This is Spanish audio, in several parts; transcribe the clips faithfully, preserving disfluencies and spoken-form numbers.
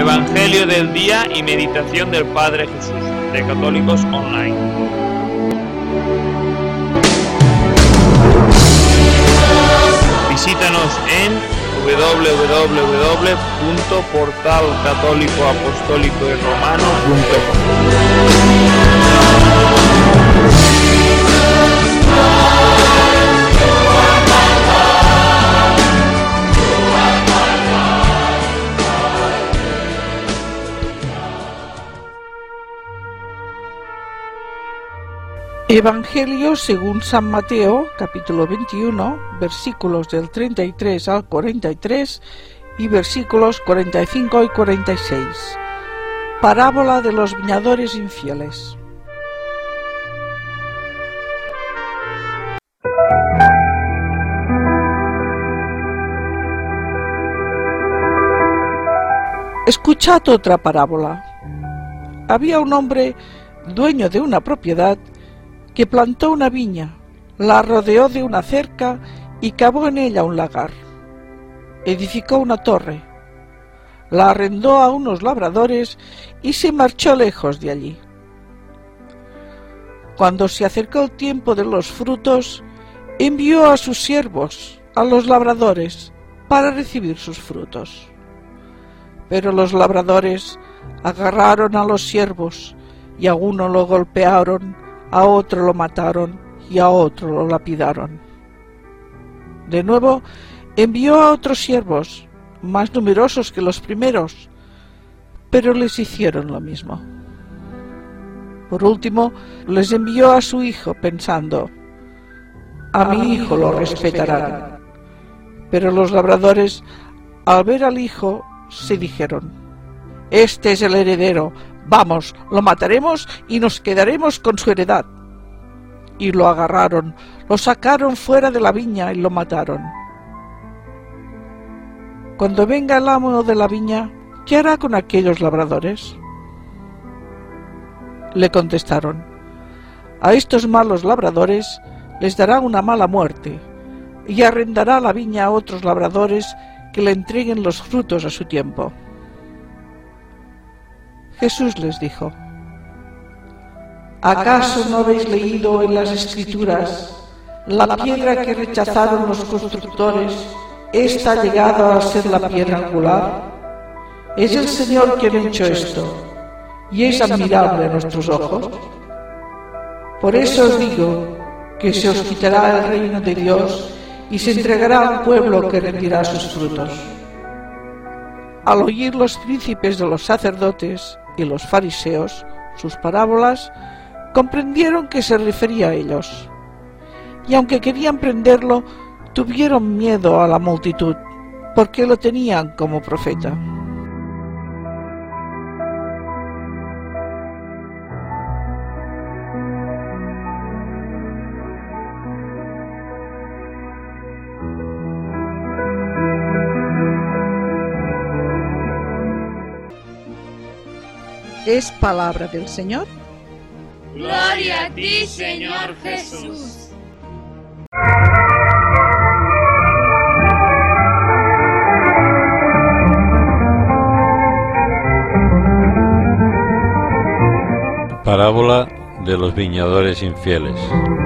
Evangelio del día y meditación del Padre Jesús, de Católicos Online. Visítanos en doble u doble u doble u punto portal católico apostólico y romano punto com. Evangelio según San Mateo, capítulo veintiuno, versículos del treinta y tres al cuarenta y tres y versículos cuarenta y cinco y cuarenta y seis. Parábola de los viñadores infieles. Escuchad otra parábola. Había un hombre dueño de una propiedad que plantó una viña, la rodeó de una cerca y cavó en ella un lagar. Edificó una torre, la arrendó a unos labradores y se marchó lejos de allí. Cuando se acercó el tiempo de los frutos, envió a sus siervos, a los labradores, para recibir sus frutos. Pero los labradores agarraron a los siervos y a uno lo golpearon, a otro lo mataron y a otro lo lapidaron. De nuevo envió a otros siervos, más numerosos que los primeros, pero les hicieron lo mismo. Por último, les envió a su hijo, pensando: a mi hijo lo respetarán. Pero los labradores, al ver al hijo, se dijeron: este es el heredero, vamos, lo mataremos y nos quedaremos con su heredad. Y lo agarraron, lo sacaron fuera de la viña y lo mataron. Cuando venga el amo de la viña, ¿qué hará con aquellos labradores? Le contestaron: a estos malos labradores les dará una mala muerte, y arrendará la viña a otros labradores que le entreguen los frutos a su tiempo. Jesús les dijo: ¿acaso no habéis leído en las Escrituras: la piedra que rechazaron los constructores, esta ha llegado a ser la piedra angular? Es el Señor quien ha hecho esto, y es admirable a nuestros ojos. Por eso os digo que se os quitará el reino de Dios y se entregará a un pueblo que rendirá sus frutos. Al oír los príncipes de los sacerdotes y los fariseos sus parábolas, comprendieron que se refería a ellos, y aunque querían prenderlo, tuvieron miedo a la multitud, porque lo tenían como profeta. Es palabra del Señor. Gloria a ti, Señor Jesús. Parábola de los viñadores infieles.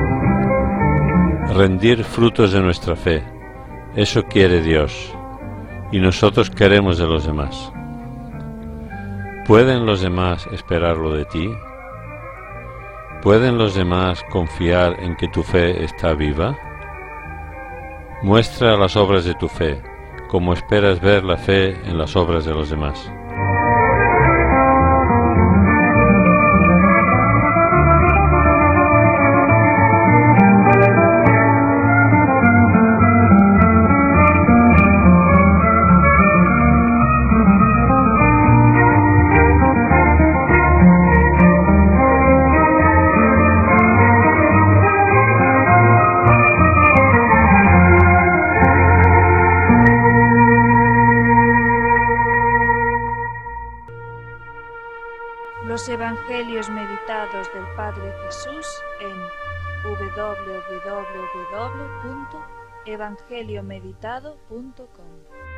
Rendir frutos de nuestra fe, eso quiere Dios, y nosotros queremos de los demás. ¿Pueden los demás esperarlo de ti? ¿Pueden los demás confiar en que tu fe está viva? Muestra las obras de tu fe, como esperas ver la fe en las obras de los demás. Los Evangelios meditados del Padre Jesús en doble u doble u doble u punto evangelio meditado punto com.